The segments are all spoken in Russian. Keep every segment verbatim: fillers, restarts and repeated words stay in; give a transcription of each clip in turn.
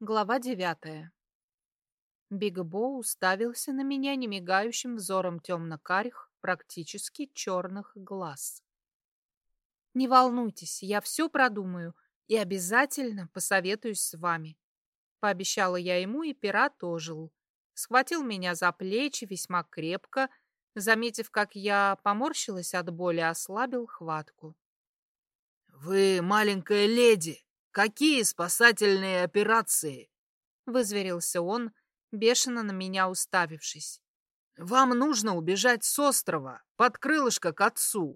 Глава девятая. Биг Бо уставился на меня немигающим взором темно-карих, практически черных глаз. «Не волнуйтесь, я все продумаю и обязательно посоветуюсь с вами», — пообещала я ему, и пират ожил. Схватил меня за плечи весьма крепко, заметив, как я поморщилась от боли, ослабил хватку. «Вы маленькая леди! Какие спасательные операции?» — вызверился он, бешено на меня уставившись. «Вам нужно убежать с острова, под крылышко к отцу».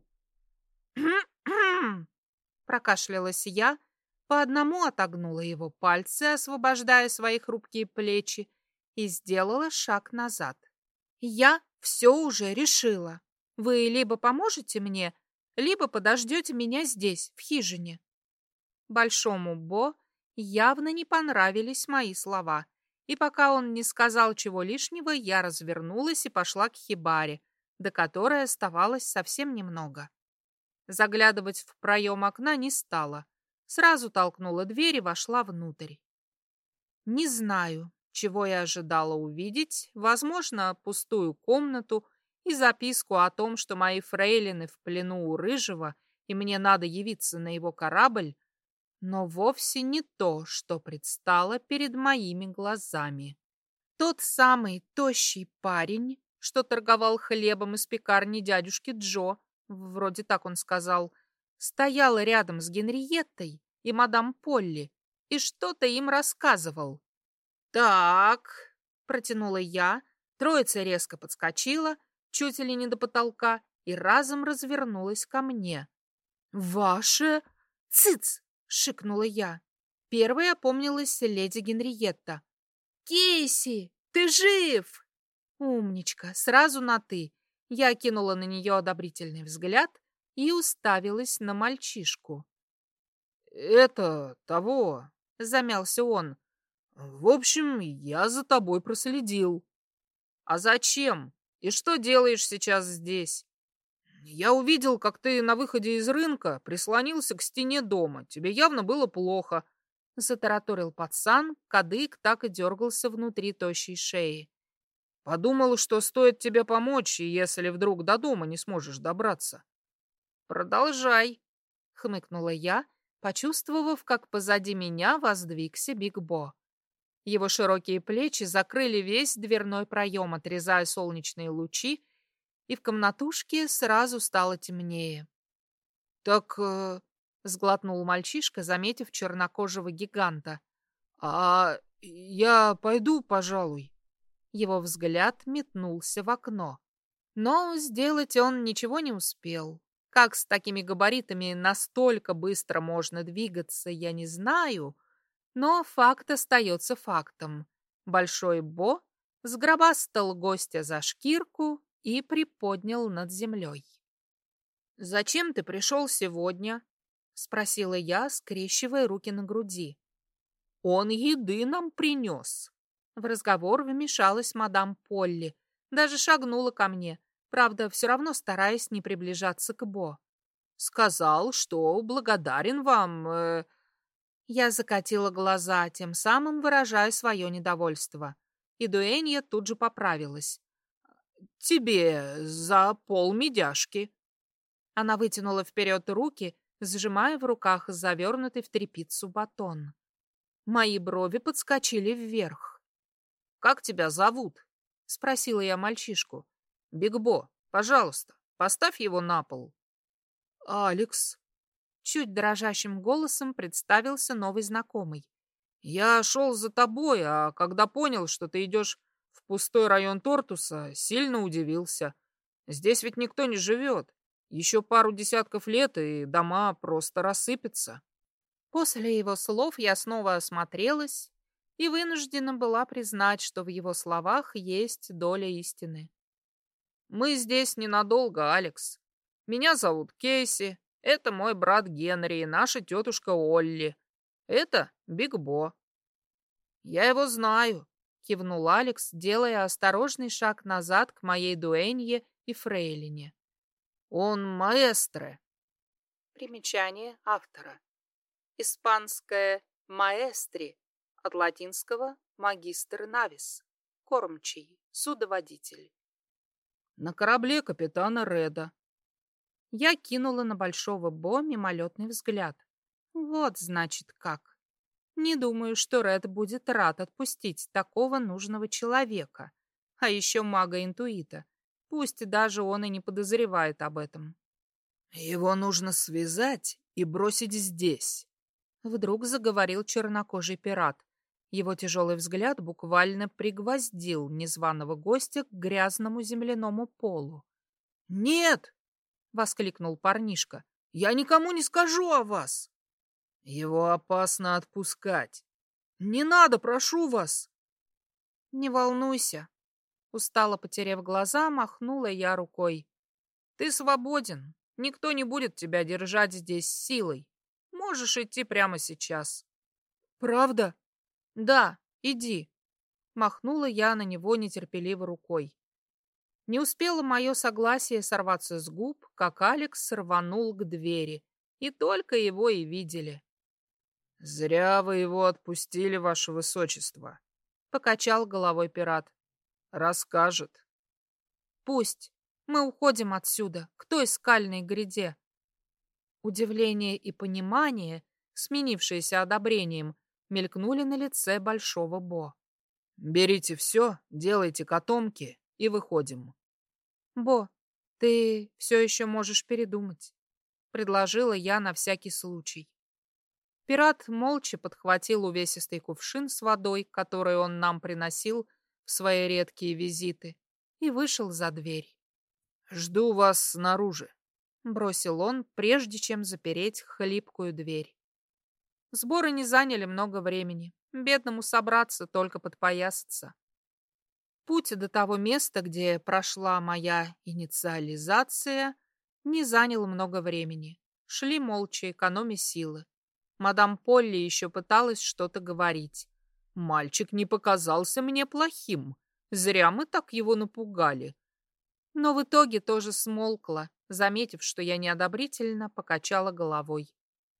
Прокашлялась я, по одному отогнула его пальцы, освобождая свои хрупкие плечи, и сделала шаг назад. «Я все уже решила. Вы либо поможете мне, либо подождете меня здесь, в хижине». Большому Бо явно не понравились мои слова, и пока он не сказал чего лишнего, я развернулась и пошла к хибаре, до которой оставалось совсем немного. Заглядывать в проем окна не стала. Сразу толкнула дверь и вошла внутрь. Не знаю, чего я ожидала увидеть, возможно, пустую комнату и записку о том, что мои фрейлины в плену у Рыжего, и мне надо явиться на его корабль, но вовсе не то, что предстало перед моими глазами. Тот самый тощий парень, что торговал хлебом из пекарни дядюшки Джо, вроде так он сказал, стоял рядом с Генриеттой и мадам Полли и что-то им рассказывал. «Так», — протянула я, троица резко подскочила, чуть ли не до потолка, и разом развернулась ко мне. «Ваше...» «Цыц!» — шикнула я. Первой опомнилась леди Генриетта. «Кейси, ты жив!» «Умничка, сразу на «ты». Я кинула на нее одобрительный взгляд и уставилась на мальчишку. «Это того...» — замялся он. «В общем, я за тобой проследил». «А зачем? И что делаешь сейчас здесь?» «Я увидел, как ты на выходе из рынка прислонился к стене дома. Тебе явно было плохо», — затараторил пацан, кадык так и дергался внутри тощей шеи. «Подумал, что стоит тебе помочь, если вдруг до дома не сможешь добраться». «Продолжай», — хмыкнула я, почувствовав, как позади меня воздвигся Биг Бо. Его широкие плечи закрыли весь дверной проем, отрезая солнечные лучи, и в комнатушке сразу стало темнее. «Так...» э, — сглотнул мальчишка, заметив чернокожего гиганта. «А я пойду, пожалуй». Его взгляд метнулся в окно. Но сделать он ничего не успел. Как с такими габаритами настолько быстро можно двигаться, я не знаю, но факт остается фактом. Большой Бо сгробастал гостя за шкирку и приподнял над землей. «Зачем ты пришел сегодня?» — спросила я, скрещивая руки на груди. «Он еды нам принес». В разговор вмешалась мадам Полли, даже шагнула ко мне, правда, все равно стараясь не приближаться к Бо. «Сказал, что благодарен вам...» э... Я закатила глаза, тем самым выражая свое недовольство. И дуэнья тут же поправилась. «Тебе за полмедяшки». Она вытянула вперед руки, сжимая в руках завернутый в тряпицу батон. Мои брови подскочили вверх. «Как тебя зовут?» — спросила я мальчишку. «Биг Бо, пожалуйста, поставь его на пол». «Алекс». Чуть дрожащим голосом представился новый знакомый. «Я шел за тобой, а когда понял, что ты идешь в пустой район Тортуса, сильно удивился. Здесь ведь никто не живет. Еще пару десятков лет, и дома просто рассыпятся». После его слов я снова осмотрелась и вынуждена была признать, что в его словах есть доля истины. «Мы здесь ненадолго, Алекс. Меня зовут Кейси. Это мой брат Генри и наша тетушка Олли. Это Биг Бо». «Я его знаю», — кивнул Алекс, делая осторожный шаг назад к моей дуэнье и фрейлине. «Он маэстро». Примечание автора. Испанское «маэстри» От латинского магистр навис, кормчий, судоводитель. На корабле капитана Реда. Я кинула на Большого Бо мимолетный взгляд. Вот, значит, как. Не думаю, что Ред будет рад отпустить такого нужного человека. А еще мага-интуита. Пусть даже он и не подозревает об этом. Его нужно связать и бросить здесь. Вдруг заговорил чернокожий пират. Его тяжелый взгляд буквально пригвоздил незваного гостя к грязному земляному полу. «Нет!» — воскликнул парнишка. «Я никому не скажу о вас!» «Его опасно отпускать. Не надо, прошу вас!» «Не волнуйся!» — устало потеряв глаза, махнула я рукой. «Ты свободен. Никто не будет тебя держать здесь силой. Можешь идти прямо сейчас». «Правда?» «Да, иди», — махнула я на него нетерпеливо рукой. Не успело мое согласие сорваться с губ, как Алекс рванул к двери, и только его и видели. «Зря вы его отпустили, ваше высочество», — покачал головой пират. «Расскажет». «Пусть. Мы уходим отсюда, к той скальной гряде». Удивление и понимание, сменившиеся одобрением, мелькнули на лице Большого Бо. «Берите все, делайте котомки и выходим». «Бо, ты все еще можешь передумать», — предложила я на всякий случай. Пират молча подхватил увесистый кувшин с водой, который он нам приносил в свои редкие визиты, и вышел за дверь. «Жду вас снаружи», — бросил он, прежде чем запереть хлипкую дверь. Сборы не заняли много времени. Бедному собраться, только подпоясаться. Путь до того места, где прошла моя инициализация, не занял много времени. Шли молча, экономя силы. Мадам Полли еще пыталась что-то говорить. «Мальчик не показался мне плохим. Зря мы так его напугали». Но в итоге тоже смолкла, заметив, что я неодобрительно покачала головой.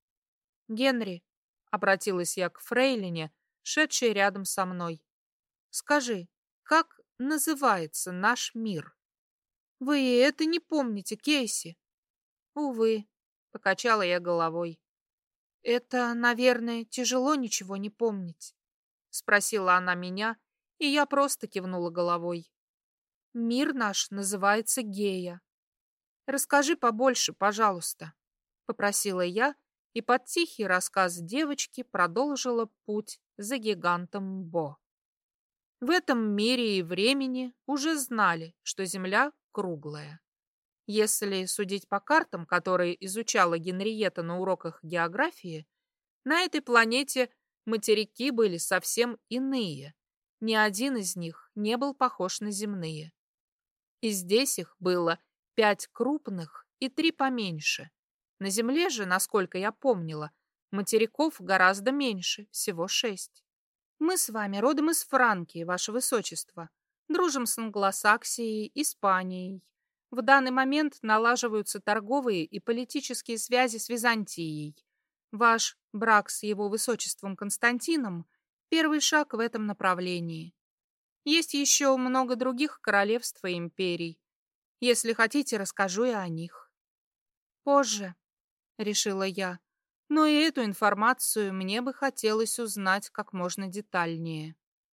«Генри», — обратилась я к фрейлине, шедшей рядом со мной, — «скажи, как называется наш мир?» «Вы и это не помните, Кейси?» «Увы», — покачала я головой. «Это, наверное, тяжело ничего не помнить», — спросила она меня, и я просто кивнула головой. «Мир наш называется Гея. Расскажи побольше, пожалуйста», — попросила я, и под тихий рассказ девочки продолжила путь за гигантом Бо. В этом мире и времени уже знали, что Земля круглая. Если судить по картам, которые изучала Генриетта на уроках географии, на этой планете материки были совсем иные. Ни один из них не был похож на земные. И здесь их было пять крупных и три поменьше. На Земле же, насколько я помнила, материков гораздо меньше, всего шесть. Мы с вами родом из Франкии, ваше высочество. Дружим с Англосаксией, Испанией. В данный момент налаживаются торговые и политические связи с Византией. Ваш брак с его высочеством Константином – первый шаг в этом направлении. Есть еще много других королевств и империй. Если хотите, расскажу и о них. Позже, решила я, но и эту информацию мне бы хотелось узнать как можно детальнее.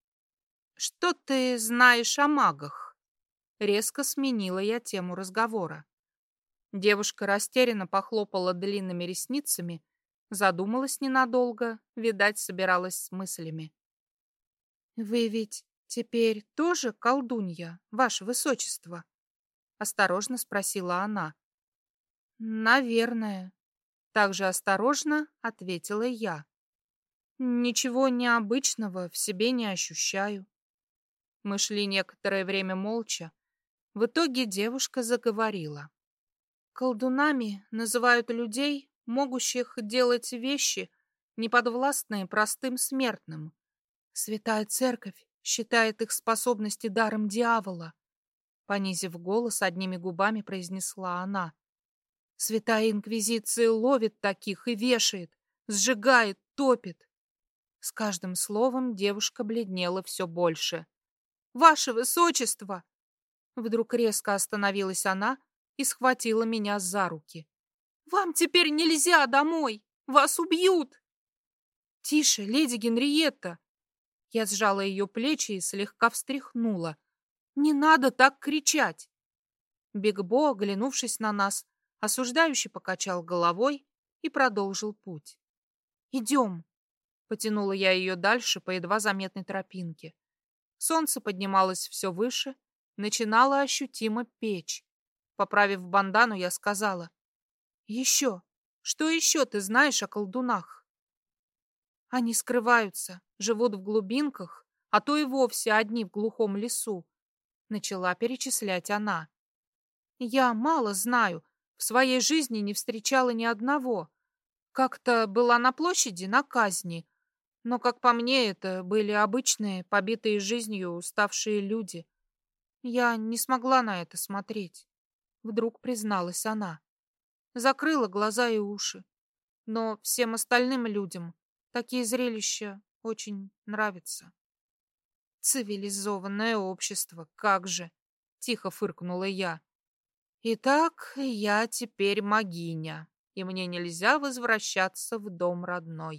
Что ты знаешь о магах? Резко сменила я тему разговора. Девушка растерянно похлопала длинными ресницами, задумалась ненадолго, видать, собиралась с мыслями. «Вы ведь теперь тоже колдунья, ваше высочество?» — осторожно спросила она. «Наверное», — также осторожно ответила я. «Ничего необычного в себе не ощущаю». Мы шли некоторое время молча. В итоге девушка заговорила. «Колдунами называют людей, могущих делать вещи, неподвластные простым смертным. Святая Церковь считает их способности даром дьявола», — понизив голос, одними губами произнесла она. «Святая Инквизиция ловит таких и вешает, сжигает, топит. С каждым словом девушка бледнела все больше. «Ваше высочество!» Вдруг резко остановилась она и схватила меня за руки. «Вам теперь нельзя домой! Вас убьют!» «Тише, леди Генриетта!» Я сжала ее плечи и слегка встряхнула. «Не надо так кричать!» Биг-Бо, оглянувшись на нас, осуждающе покачал головой и продолжил путь. «Идем!» — потянула я ее дальше по едва заметной тропинке. Солнце поднималось все выше, начинало ощутимо печь. Поправив бандану, я сказала: «Еще! Что еще ты знаешь о колдунах?» «Они скрываются, живут в глубинках, а то и вовсе одни в глухом лесу», — начала перечислять она. «Я мало знаю, в своей жизни не встречала ни одного. Как-то была на площади на казни, но, как по мне, это были обычные, побитые жизнью уставшие люди. Я не смогла на это смотреть», — вдруг призналась она. Закрыла глаза и уши. Но всем остальным людям такие зрелища очень нравятся. «Цивилизованное общество, как же!» — тихо фыркнула я. «Итак, я теперь могиня, и мне нельзя возвращаться в дом родной.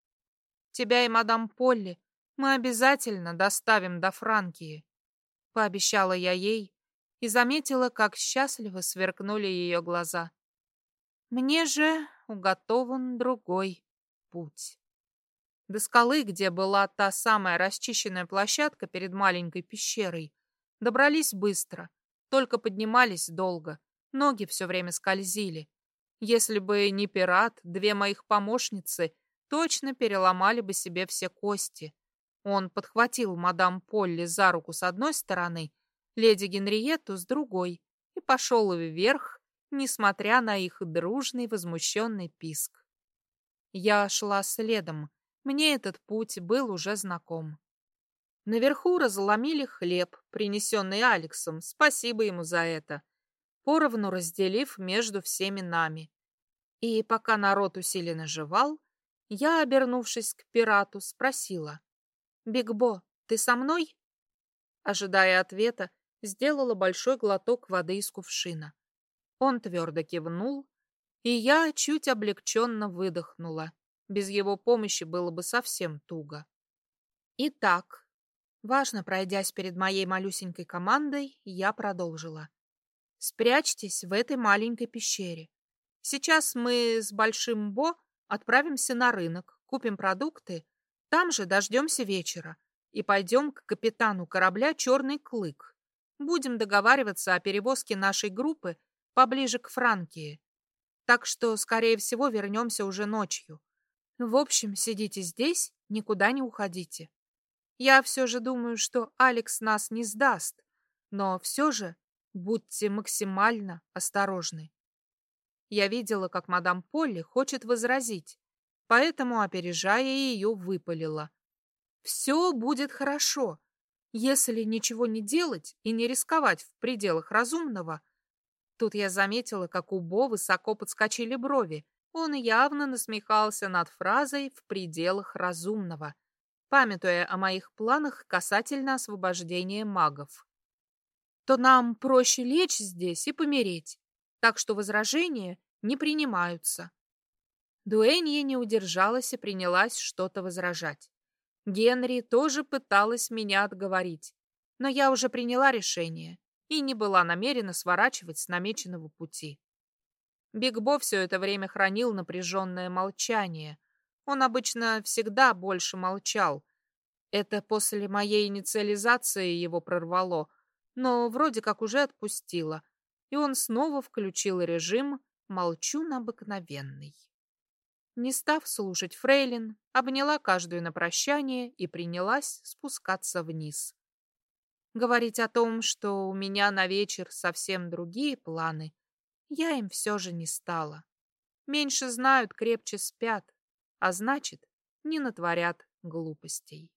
Тебя и мадам Полли мы обязательно доставим до Франкии», — пообещала я ей и заметила, как счастливо сверкнули ее глаза. «Мне же уготован другой путь». До скалы, где была та самая расчищенная площадка перед маленькой пещерой, добрались быстро, только поднимались долго, ноги все время скользили. Если бы не пират, две моих помощницы точно переломали бы себе все кости. Он подхватил мадам Полли за руку с одной стороны, леди Генриетту с другой, и пошел вверх, несмотря на их дружный возмущенный писк. Я шла следом, мне этот путь был уже знаком. Наверху разломили хлеб, принесенный Алексом, спасибо ему за это, поровну разделив между всеми нами. И пока народ усиленно жевал, я, обернувшись к пирату, спросила: «Биг-Бо, ты со мной?» Ожидая ответа, сделала большой глоток воды из кувшина. Он твердо кивнул, и я чуть облегченно выдохнула. Без его помощи было бы совсем туго. Итак, важно пройдясь перед моей малюсенькой командой, я продолжила. «Спрячьтесь в этой маленькой пещере. Сейчас мы с Большим Бо отправимся на рынок, купим продукты, там же дождемся вечера и пойдем к капитану корабля «Черный Клык». Будем договариваться о перевозке нашей группы поближе к Франкии. Так что, скорее всего, вернемся уже ночью. В общем, сидите здесь, никуда не уходите. Я все же думаю, что Алекс нас не сдаст, но все же будьте максимально осторожны». Я видела, как мадам Полли хочет возразить, поэтому, опережая ее, выпалила: «Все будет хорошо, если ничего не делать и не рисковать в пределах разумного». Тут я заметила, как у Бо высоко подскочили брови. Он явно насмехался над фразой «в пределах разумного», памятуя о моих планах касательно освобождения магов. «То нам проще лечь здесь и помереть, так что возражения не принимаются». Дуэнья не удержалась и принялась что-то возражать. Генри тоже пыталась меня отговорить, но я уже приняла решение и не была намерена сворачивать с намеченного пути. Биг-Бо все это время хранил напряженное молчание. Он обычно всегда больше молчал. Это после моей инициализации его прорвало, но вроде как уже отпустило, и он снова включил режим «молчун обыкновенный». Не став слушать фрейлин, обняла каждую на прощание и принялась спускаться вниз. Говорить о том, что у меня на вечер совсем другие планы, я им все же не стала. Меньше знают, крепче спят, а значит, не натворят глупостей.